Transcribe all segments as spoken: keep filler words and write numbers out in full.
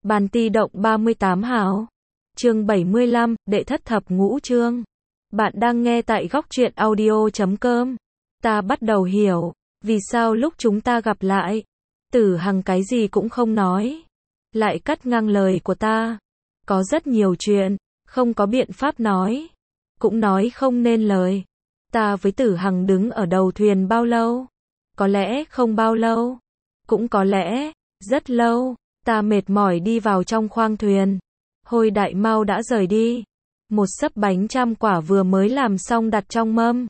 Bàn ti động ba mươi tám hào. Chương bảy mươi lăm, đệ thất thập ngũ chương. Bạn đang nghe tại góc truyện audio chấm com. Ta bắt đầu hiểu, vì sao lúc chúng ta gặp lại, Tử Hằng cái gì cũng không nói, lại cắt ngang lời của ta. Có rất nhiều chuyện, không có biện pháp nói, cũng nói không nên lời. Ta với Tử Hằng đứng ở đầu thuyền bao lâu? Có lẽ không bao lâu, cũng có lẽ rất lâu. Ta mệt mỏi đi vào trong khoang thuyền. Hồi Đại Mao đã rời đi. Một xấp bánh trăm quả vừa mới làm xong đặt trong mâm,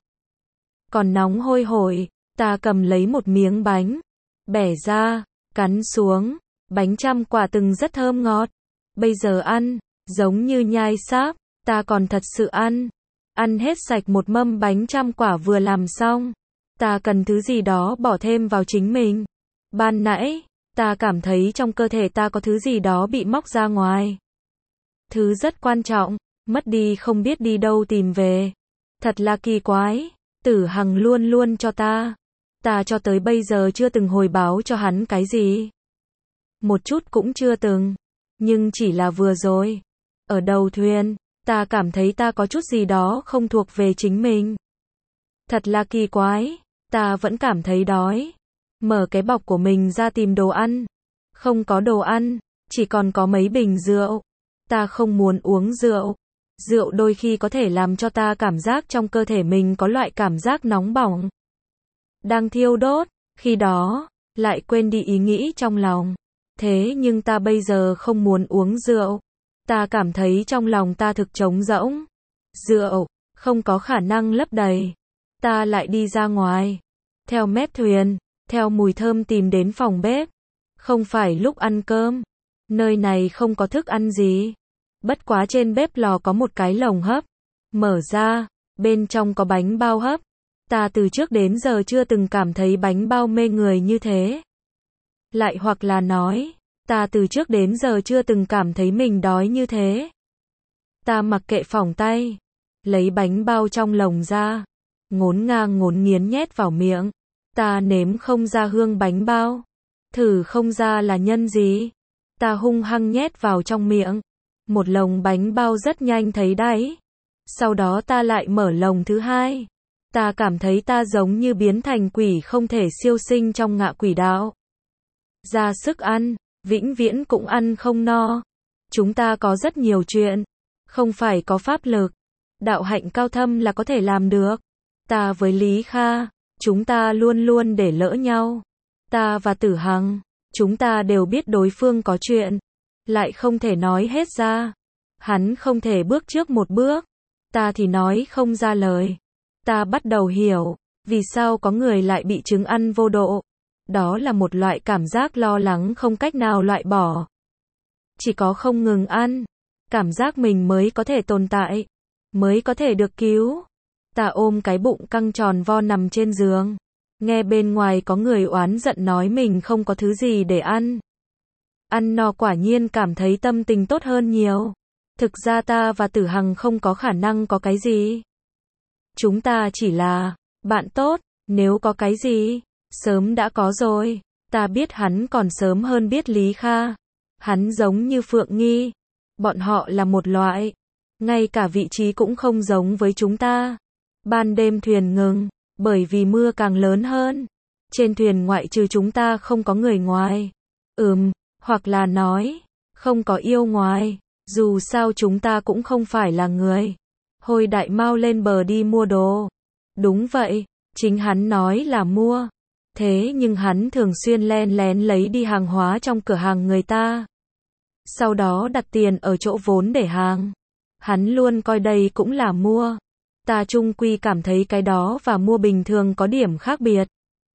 còn nóng hôi hổi. Ta cầm lấy một miếng bánh, bẻ ra, cắn xuống. Bánh trăm quả từng rất thơm ngọt. Bây giờ ăn, giống như nhai sáp. Ta còn thật sự ăn. Ăn hết sạch một mâm bánh trăm quả vừa làm xong. Ta cần thứ gì đó bỏ thêm vào chính mình. Ban nãy, ta cảm thấy trong cơ thể ta có thứ gì đó bị móc ra ngoài. Thứ rất quan trọng, mất đi không biết đi đâu tìm về. Thật là kỳ quái, Tử Hằng luôn luôn cho ta. Ta cho tới bây giờ chưa từng hồi báo cho hắn cái gì. Một chút cũng chưa từng. Nhưng chỉ là vừa rồi, ở đầu thuyền, ta cảm thấy ta có chút gì đó không thuộc về chính mình. Thật là kỳ quái, ta vẫn cảm thấy đói. Mở cái bọc của mình ra tìm đồ ăn. Không có đồ ăn, chỉ còn có mấy bình rượu. Ta không muốn uống rượu. Rượu đôi khi có thể làm cho ta cảm giác trong cơ thể mình có loại cảm giác nóng bỏng, đang thiêu đốt. Khi đó, lại quên đi ý nghĩ trong lòng. Thế nhưng ta bây giờ không muốn uống rượu. Ta cảm thấy trong lòng ta thực trống rỗng. Rượu, không có khả năng lấp đầy. Ta lại đi ra ngoài. Theo mép thuyền, theo mùi thơm tìm đến phòng bếp. Không phải lúc ăn cơm. Nơi này không có thức ăn gì. Bất quá trên bếp lò có một cái lồng hấp. Mở ra, bên trong có bánh bao hấp. Ta từ trước đến giờ chưa từng cảm thấy bánh bao mê người như thế. Lại hoặc là nói, ta từ trước đến giờ chưa từng cảm thấy mình đói như thế. Ta mặc kệ phỏng tay, lấy bánh bao trong lồng ra, ngốn ngang ngốn nghiến nhét vào miệng. Ta nếm không ra hương bánh bao, thử không ra là nhân gì. Ta hung hăng nhét vào trong miệng. Một lồng bánh bao rất nhanh thấy đáy. Sau đó ta lại mở lồng thứ hai. Ta cảm thấy ta giống như biến thành quỷ không thể siêu sinh trong ngạ quỷ đạo. Ra sức ăn, vĩnh viễn cũng ăn không no. Chúng ta có rất nhiều chuyện, không phải có pháp lực, đạo hạnh cao thâm là có thể làm được. Ta với Lý Kha, chúng ta luôn luôn để lỡ nhau. Ta và Tử Hằng, chúng ta đều biết đối phương có chuyện, lại không thể nói hết ra. Hắn không thể bước trước một bước, ta thì nói không ra lời. Ta bắt đầu hiểu, vì sao có người lại bị chứng ăn vô độ. Đó là một loại cảm giác lo lắng không cách nào loại bỏ. Chỉ có không ngừng ăn, cảm giác mình mới có thể tồn tại, mới có thể được cứu. Ta ôm cái bụng căng tròn vo nằm trên giường. Nghe bên ngoài có người oán giận nói mình không có thứ gì để ăn. Ăn no quả nhiên cảm thấy tâm tình tốt hơn nhiều. Thực ra ta và Tử Hằng không có khả năng có cái gì. Chúng ta chỉ là bạn tốt, nếu có cái gì, sớm đã có rồi. Ta biết hắn còn sớm hơn biết Lý Kha. Hắn giống như Phượng Nghi. Bọn họ là một loại. Ngay cả vị trí cũng không giống với chúng ta. Ban đêm thuyền ngừng, bởi vì mưa càng lớn hơn. Trên thuyền ngoại trừ chúng ta không có người ngoài. Ừm, hoặc là nói, không có yêu ngoài. Dù sao chúng ta cũng không phải là người. Hồi Đại Mao lên bờ đi mua đồ. Đúng vậy, chính hắn nói là mua. Thế nhưng hắn thường xuyên len lén lấy đi hàng hóa trong cửa hàng người ta. Sau đó đặt tiền ở chỗ vốn để hàng. Hắn luôn coi đây cũng là mua. Ta chung quy cảm thấy cái đó và mua bình thường có điểm khác biệt.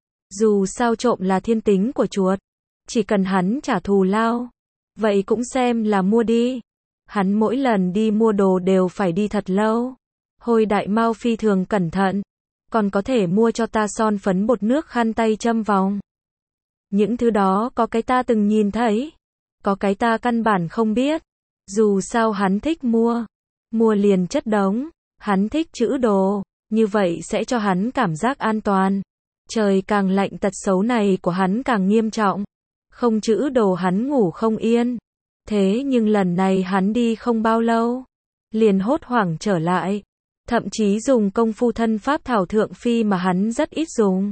Dù sao trộm là thiên tính của chuột. Chỉ cần hắn trả thù lao, vậy cũng xem là mua đi. Hắn mỗi lần đi mua đồ đều phải đi thật lâu. Hồi Đại Mao phi thường cẩn thận. Còn có thể mua cho ta son phấn bột nước khăn tay châm vòng. Những thứ đó có cái ta từng nhìn thấy. Có cái ta căn bản không biết. Dù sao hắn thích mua. Mua liền chất đống. Hắn thích trữ đồ. Như vậy sẽ cho hắn cảm giác an toàn. Trời càng lạnh tật xấu này của hắn càng nghiêm trọng. Không trữ đồ hắn ngủ không yên. Thế nhưng lần này hắn đi không bao lâu, liền hốt hoảng trở lại, thậm chí dùng công phu thân pháp thảo thượng phi mà hắn rất ít dùng.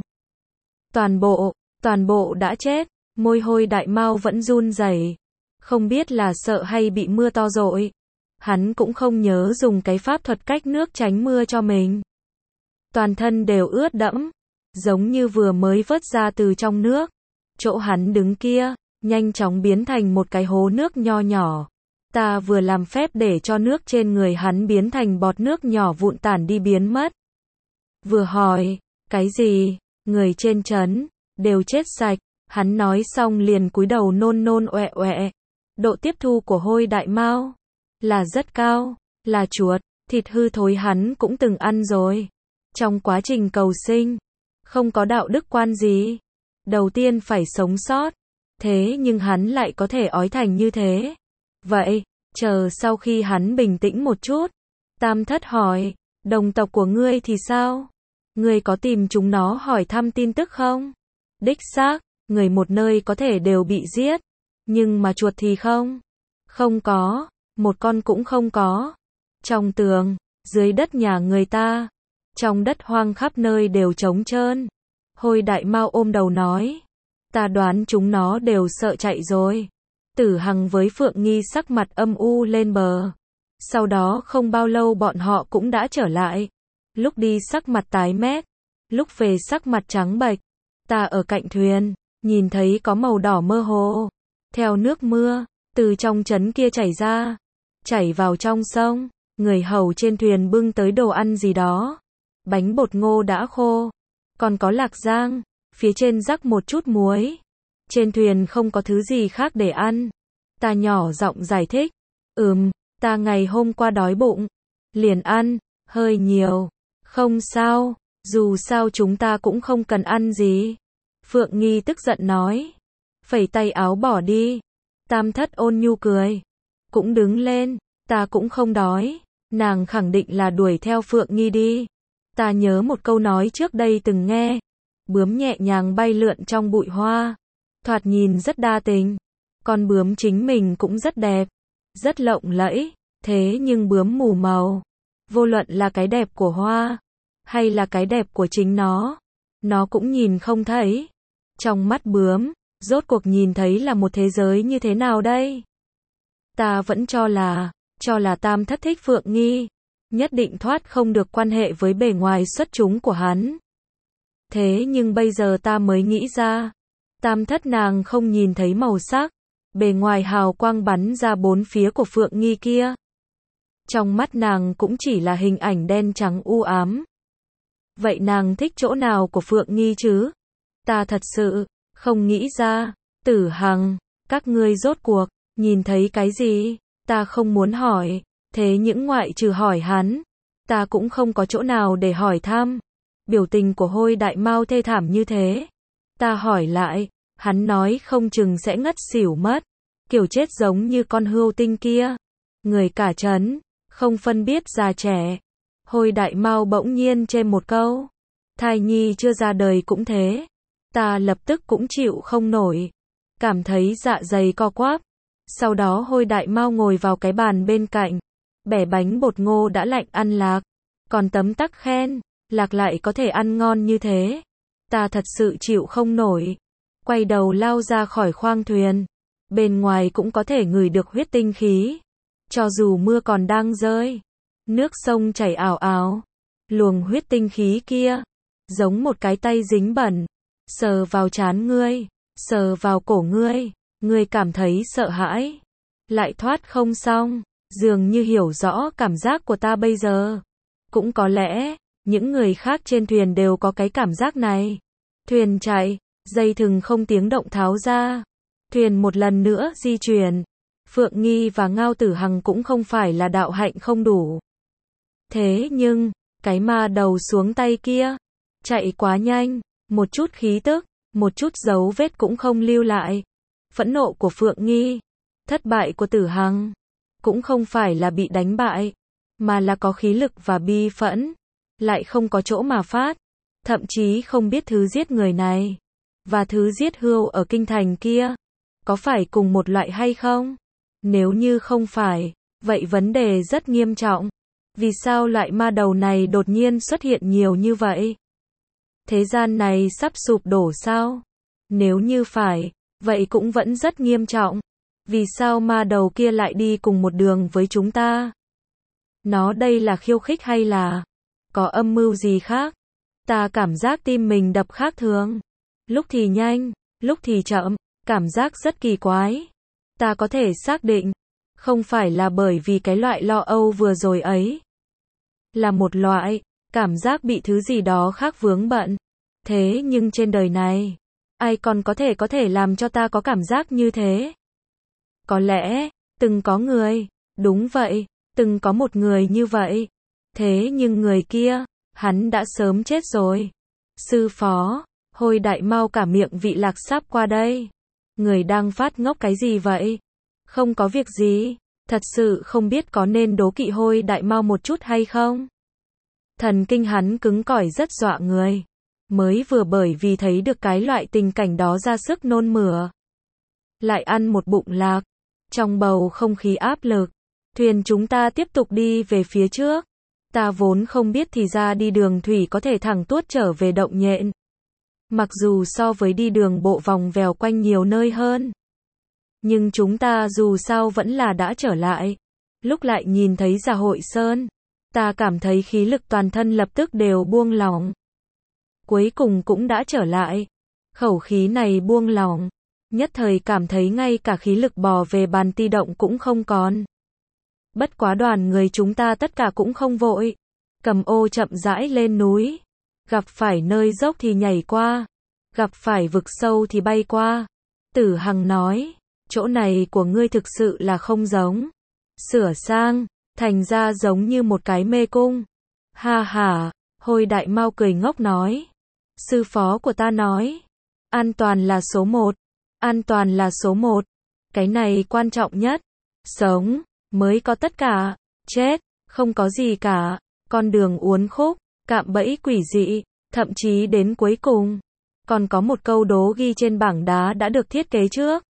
Toàn bộ, toàn bộ đã chết, môi Hôi Đại Mao vẫn run rẩy, không biết là sợ hay bị mưa to dội. Hắn cũng không nhớ dùng cái pháp thuật cách nước tránh mưa cho mình. Toàn thân đều ướt đẫm, giống như vừa mới vớt ra từ trong nước. Chỗ hắn đứng kia, nhanh chóng biến thành một cái hố nước nho nhỏ. Ta vừa làm phép để cho nước trên người hắn biến thành bọt nước nhỏ vụn tản đi biến mất. Vừa hỏi, cái gì, người trên trấn, đều chết sạch, hắn nói xong liền cúi đầu nôn nôn oẹ oẹ. Độ tiếp thu của Hôi Đại Mao là rất cao, là chuột, thịt hư thối hắn cũng từng ăn rồi. Trong quá trình cầu sinh, không có đạo đức quan gì. Đầu tiên phải sống sót, thế nhưng hắn lại có thể ói thành như thế. Vậy, chờ sau khi hắn bình tĩnh một chút, Tam Thất hỏi, đồng tộc của ngươi thì sao? Ngươi có tìm chúng nó hỏi thăm tin tức không? Đích xác, người một nơi có thể đều bị giết, nhưng mà chuột thì không. Không có, một con cũng không có. Trong tường, dưới đất nhà người ta, trong đất hoang khắp nơi đều trống trơn. Hôi Đại Mao ôm đầu nói, ta đoán chúng nó đều sợ chạy rồi. Tử Hằng với Phượng Nghi sắc mặt âm u lên bờ. Sau đó không bao lâu bọn họ cũng đã trở lại. Lúc đi sắc mặt tái mét, lúc về sắc mặt trắng bệch. Ta ở cạnh thuyền, nhìn thấy có màu đỏ mơ hồ, theo nước mưa, từ trong trấn kia chảy ra, chảy vào trong sông. Người hầu trên thuyền bưng tới đồ ăn gì đó, bánh bột ngô đã khô, còn có lạc rang, phía trên rắc một chút muối. Trên thuyền không có thứ gì khác để ăn. Ta nhỏ giọng giải thích, ừm, ta ngày hôm qua đói bụng, liền ăn, hơi nhiều, không sao, dù sao chúng ta cũng không cần ăn gì. Phượng Nghi tức giận nói, phẩy tay áo bỏ đi. Tam Thất ôn nhu cười, cũng đứng lên, ta cũng không đói. Nàng khẳng định là đuổi theo Phượng Nghi đi. Ta nhớ một câu nói trước đây từng nghe, bướm nhẹ nhàng bay lượn trong bụi hoa, thoạt nhìn rất đa tình. Con bướm chính mình cũng rất đẹp, rất lộng lẫy, thế nhưng bướm mù màu. Vô luận là cái đẹp của hoa, hay là cái đẹp của chính nó, nó cũng nhìn không thấy. Trong mắt bướm, rốt cuộc nhìn thấy là một thế giới như thế nào đây? Ta vẫn cho là, cho là Tam Thất thích Phượng Nghi, nhất định thoát không được quan hệ với bề ngoài xuất chúng của hắn. Thế nhưng bây giờ ta mới nghĩ ra, Tam Thất nàng không nhìn thấy màu sắc, bề ngoài hào quang bắn ra bốn phía của Phượng Nghi kia. Trong mắt nàng cũng chỉ là hình ảnh đen trắng u ám. Vậy nàng thích chỗ nào của Phượng Nghi chứ? Ta thật sự không nghĩ ra. Tử Hằng, các ngươi rốt cuộc nhìn thấy cái gì? Ta không muốn hỏi, thế những ngoại trừ hỏi hắn, ta cũng không có chỗ nào để hỏi thăm. Biểu tình của Hôi Đại Mao thê thảm như thế. Ta hỏi lại, hắn nói không chừng sẽ ngất xỉu mất, kiểu chết giống như con hươu tinh kia. Người cả trấn, không phân biết già trẻ. Hôi Đại Mao bỗng nhiên chêm một câu, thai nhi chưa ra đời cũng thế. Ta lập tức cũng chịu không nổi, cảm thấy dạ dày co quắp. Sau đó Hôi Đại Mao ngồi vào cái bàn bên cạnh, bẻ bánh bột ngô đã lạnh ăn lạc, còn tấm tắc khen, lạc lại có thể ăn ngon như thế. Ta thật sự chịu không nổi, quay đầu lao ra khỏi khoang thuyền. Bên ngoài cũng có thể ngửi được huyết tinh khí, cho dù mưa còn đang rơi, nước sông chảy ào ào, luồng huyết tinh khí kia, giống một cái tay dính bẩn, sờ vào trán ngươi, sờ vào cổ ngươi. Ngươi cảm thấy sợ hãi, lại thoát không xong, dường như hiểu rõ cảm giác của ta bây giờ. Cũng có lẽ, những người khác trên thuyền đều có cái cảm giác này. Thuyền chạy, dây thừng không tiếng động tháo ra. Thuyền một lần nữa di chuyển. Phượng Nghi và Ngao Tử Hằng cũng không phải là đạo hạnh không đủ. Thế nhưng, cái ma đầu xuống tay kia, chạy quá nhanh, một chút khí tức, một chút dấu vết cũng không lưu lại. Phẫn nộ của Phượng Nghi, thất bại của Tử Hằng, cũng không phải là bị đánh bại, mà là có khí lực và bi phẫn, lại không có chỗ mà phát, thậm chí không biết thứ giết người này, và thứ giết hươu ở kinh thành kia, có phải cùng một loại hay không? Nếu như không phải, vậy vấn đề rất nghiêm trọng. Vì sao loại ma đầu này đột nhiên xuất hiện nhiều như vậy? Thế gian này sắp sụp đổ sao? Nếu như phải, vậy cũng vẫn rất nghiêm trọng. Vì sao ma đầu kia lại đi cùng một đường với chúng ta? Nó đây là khiêu khích hay là có âm mưu gì khác? Ta cảm giác tim mình đập khác thường. Lúc thì nhanh, lúc thì chậm, cảm giác rất kỳ quái. Ta có thể xác định, không phải là bởi vì cái loại lo âu vừa rồi ấy. Là một loại, cảm giác bị thứ gì đó khác vướng bận. Thế nhưng trên đời này, ai còn có thể có thể làm cho ta có cảm giác như thế? Có lẽ, từng có người, đúng vậy, từng có một người như vậy. Thế nhưng người kia, hắn đã sớm chết rồi. Sư phó, Hôi Đại mau cả miệng vị lạc sắp qua đây. Người đang phát ngốc cái gì vậy? Không có việc gì, thật sự không biết có nên đố kỵ Hôi Đại mau một chút hay không? Thần kinh hắn cứng cỏi rất dọa người. Mới vừa bởi vì thấy được cái loại tình cảnh đó ra sức nôn mửa. Lại ăn một bụng lạc. Trong bầu không khí áp lực, thuyền chúng ta tiếp tục đi về phía trước. Ta vốn không biết thì ra đi đường thủy có thể thẳng tuốt trở về Động Nhện. Mặc dù so với đi đường bộ vòng vèo quanh nhiều nơi hơn. Nhưng chúng ta dù sao vẫn là đã trở lại. Lúc lại nhìn thấy Già Hội Sơn, ta cảm thấy khí lực toàn thân lập tức đều buông lỏng. Cuối cùng cũng đã trở lại. Khẩu khí này buông lỏng. Nhất thời cảm thấy ngay cả khí lực bò về bàn ti động cũng không còn. Bất quá đoàn người chúng ta tất cả cũng không vội. Cầm ô chậm rãi lên núi. Gặp phải nơi dốc thì nhảy qua. Gặp phải vực sâu thì bay qua. Tử Hằng nói, chỗ này của ngươi thực sự là không giống. Sửa sang, thành ra giống như một cái mê cung. Ha ha, Hôi Đại mau cười ngốc nói. Sư phó của ta nói, an toàn là số một. An toàn là số một. Cái này quan trọng nhất. Sống, mới có tất cả. Chết, không có gì cả. Con đường uốn khúc, cạm bẫy quỷ dị, thậm chí đến cuối cùng. Còn có một câu đố ghi trên bảng đá đã được thiết kế trước.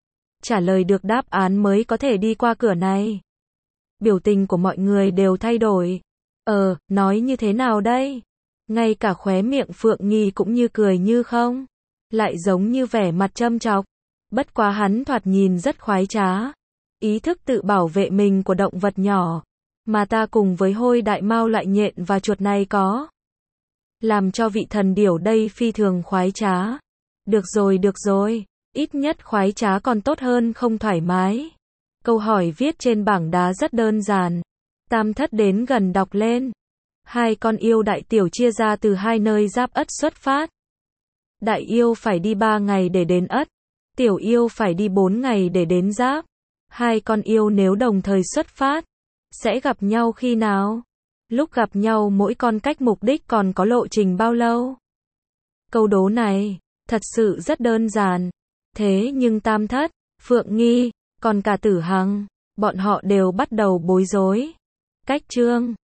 Trả lời được đáp án mới có thể đi qua cửa này. Biểu tình của mọi người đều thay đổi. Ờ, nói như thế nào đây? Ngay cả khóe miệng Phượng Nghi cũng như cười như không. Lại giống như vẻ mặt châm chọc. Bất quá hắn thoạt nhìn rất khoái trá. Ý thức tự bảo vệ mình của động vật nhỏ. Mà ta cùng với Hôi Đại mau lại nhện và chuột này có. Làm cho vị thần điểu đây phi thường khoái trá. Được rồi được rồi. Ít nhất khoái trá còn tốt hơn không thoải mái. Câu hỏi viết trên bảng đá rất đơn giản. Tam Thất đến gần đọc lên. Hai con yêu đại tiểu chia ra từ hai nơi giáp Ất xuất phát. Đại yêu phải đi ba ngày để đến Ất. Tiểu yêu phải đi bốn ngày để đến Giáp. Hai con yêu nếu đồng thời xuất phát, sẽ gặp nhau khi nào? Lúc gặp nhau mỗi con cách mục đích còn có lộ trình bao lâu? Câu đố này, thật sự rất đơn giản. Thế nhưng Tam Thất, Phượng Nghi, còn cả Tử Hằng, bọn họ đều bắt đầu bối rối. Cách chương